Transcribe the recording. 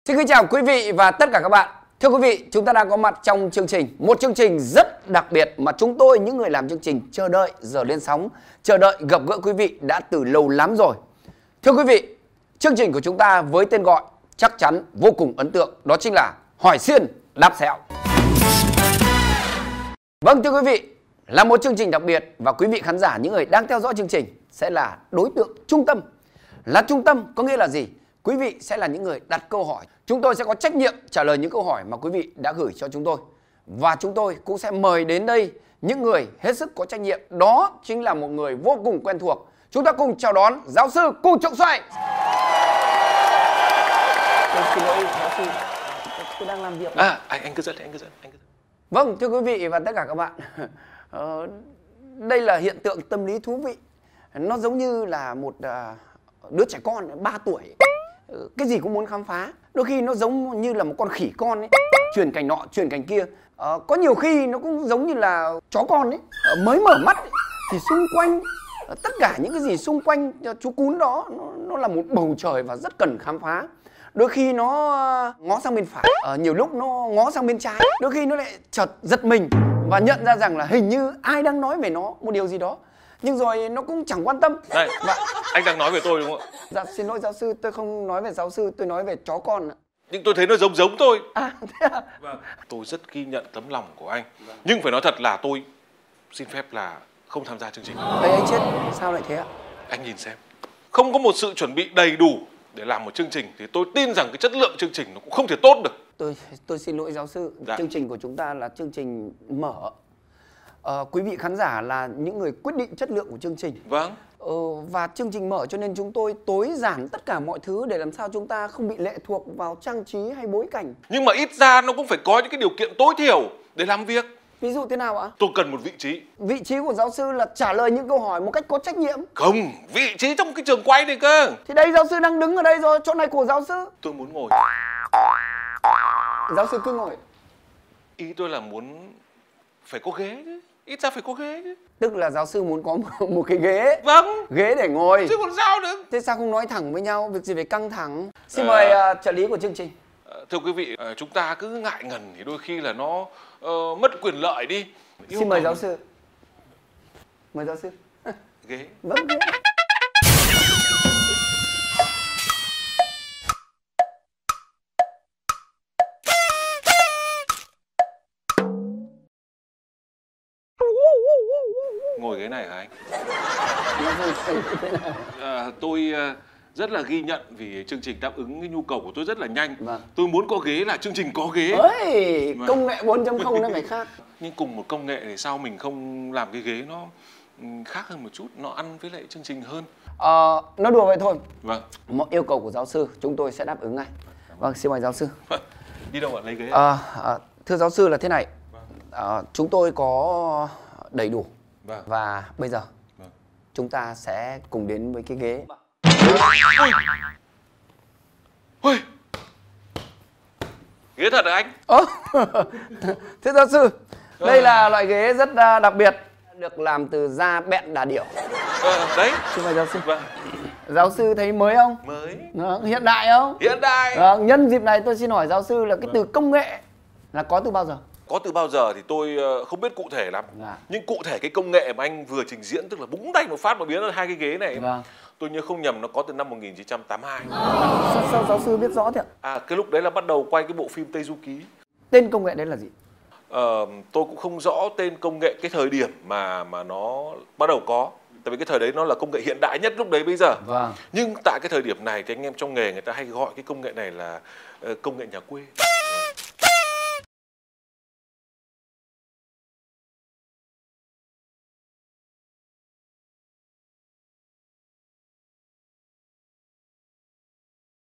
Xin kính chào quý vị và tất cả các bạn. Thưa quý vị, chúng ta đang có mặt trong chương trình, một chương trình rất đặc biệt mà chúng tôi, những người làm chương trình, chờ đợi giờ lên sóng, chờ đợi gặp gỡ quý vị đã từ lâu lắm rồi. Thưa quý vị, chương trình của chúng ta với tên gọi chắc chắn vô cùng ấn tượng, đó chính là Hỏi Xiên Đáp Sẹo. Vâng, thưa quý vị, là một chương trình đặc biệt và quý vị khán giả, những người đang theo dõi chương trình sẽ là đối tượng trung tâm. Là trung tâm có nghĩa là gì? Quý vị sẽ là những người đặt câu hỏi. Chúng tôi sẽ có trách nhiệm trả lời những câu hỏi mà quý vị đã gửi cho chúng tôi. Và chúng tôi cũng sẽ mời đến đây những người hết sức có trách nhiệm. Đó chính là một người vô cùng quen thuộc. Chúng ta cùng chào đón giáo sư Cung Trọng Xoay. Tôi xin lỗi giáo sư, tôi đang làm việc. Anh cứ dẫn. Vâng, thưa quý vị và tất cả các bạn, đây là hiện tượng tâm lý thú vị. Nó giống như là một đứa trẻ con 3 tuổi, cái gì cũng muốn khám phá. Đôi khi nó giống như là một con khỉ con ấy, chuyển cảnh nọ chuyển cảnh kia. Có nhiều khi nó cũng giống như là chó con ấy, mới mở mắt ấy, thì xung quanh tất cả những cái gì xung quanh chú cún đó nó là một bầu trời và rất cần khám phá. Đôi khi nó ngó sang bên phải, nhiều lúc nó ngó sang bên trái, đôi khi nó lại chợt giật mình và nhận ra rằng là hình như ai đang nói về nó một điều gì đó, nhưng rồi nó cũng chẳng quan tâm. Này, anh đang nói về tôi đúng không ạ? Dạ xin lỗi giáo sư, tôi không nói về giáo sư, tôi nói về chó con ạ. Nhưng tôi thấy nó giống tôi. Thế à? Vâng. Tôi rất ghi nhận tấm lòng của anh. Nhưng phải nói thật là tôi xin phép là không tham gia chương trình. Đấy anh chết, sao lại thế ạ? Anh nhìn xem, không có một sự chuẩn bị đầy đủ để làm một chương trình thì tôi tin rằng cái chất lượng chương trình nó cũng không thể tốt được. Tôi xin lỗi giáo sư, Dạ. Chương trình của chúng ta là chương trình mở. Quý vị khán giả là những người quyết định chất lượng của chương trình. Vâng. Và chương trình mở cho nên chúng tôi tối giản tất cả mọi thứ để làm sao chúng ta không bị lệ thuộc vào trang trí hay bối cảnh. Nhưng mà ít ra nó cũng phải có những cái điều kiện tối thiểu để làm việc. Ví dụ thế nào ạ? Tôi cần một vị trí. Vị trí của giáo sư là trả lời những câu hỏi một cách có trách nhiệm. Không, vị trí trong cái trường quay này cơ. Thì đây giáo sư đang đứng ở đây rồi, chỗ này của giáo sư. Tôi muốn ngồi. Giáo sư cứ ngồi. Ý tôi là muốn phải có ghế chứ. Ít ra phải có ghế chứ. Tức là giáo sư muốn có một cái ghế. Vâng. Ghế để ngồi. Chứ còn sao nữa. Thế sao không nói thẳng với nhau, việc gì phải căng thẳng. Xin mời trợ lý của chương trình. Thưa quý vị, chúng ta cứ ngại ngần thì đôi khi là nó mất quyền lợi đi. Xin mời giáo sư. Mời giáo sư. Ghế. Vâng, ghế. Ngồi ghế này hả anh? Tôi rất là ghi nhận vì chương trình đáp ứng cái nhu cầu của tôi rất là nhanh. Vâng. Tôi muốn có ghế là chương trình có ghế. Ơi, Vâng. công nghệ 4.0 nó phải khác. Nhưng cùng một công nghệ thì sao mình không làm cái ghế nó khác hơn một chút, nó ăn với lại chương trình hơn. Nói đùa vậy thôi. Vâng. Mọi yêu cầu của giáo sư chúng tôi sẽ đáp ứng ngay. Vâng, xin mời giáo sư. Đi đâu ạ? Lấy ghế. Thưa giáo sư là thế này. Chúng tôi có đầy đủ. Vâng. Và bây giờ Vâng. chúng ta sẽ cùng đến với cái ghế. Ôi! Ghế thật hả anh? Thưa giáo sư, đây là loại ghế rất đặc biệt, được làm từ da bẹn đà điểu. Đấy. Xin mời giáo sư. Vâng. Giáo sư thấy mới không? Mới. Hiện đại không? Hiện đại. Nhân dịp này tôi xin hỏi giáo sư là cái từ công nghệ là có từ bao giờ? Có từ bao giờ thì tôi không biết cụ thể lắm. Dạ. Nhưng cụ thể cái công nghệ mà anh vừa trình diễn, tức là búng tay một phát mà biến ra hai cái ghế này, Vâng. tôi nhớ không nhầm nó có từ năm 1982. Sao giáo sư biết rõ thế ạ? Cái lúc đấy là bắt đầu quay cái bộ phim Tây Du Ký. Tên công nghệ đấy là gì? Tôi cũng không rõ tên công nghệ cái thời điểm mà nó bắt đầu có. Tại vì cái thời đấy nó là công nghệ hiện đại nhất lúc đấy bây giờ. Vâng. Nhưng tại cái thời điểm này thì anh em trong nghề người ta hay gọi cái công nghệ này là công nghệ nhà quê.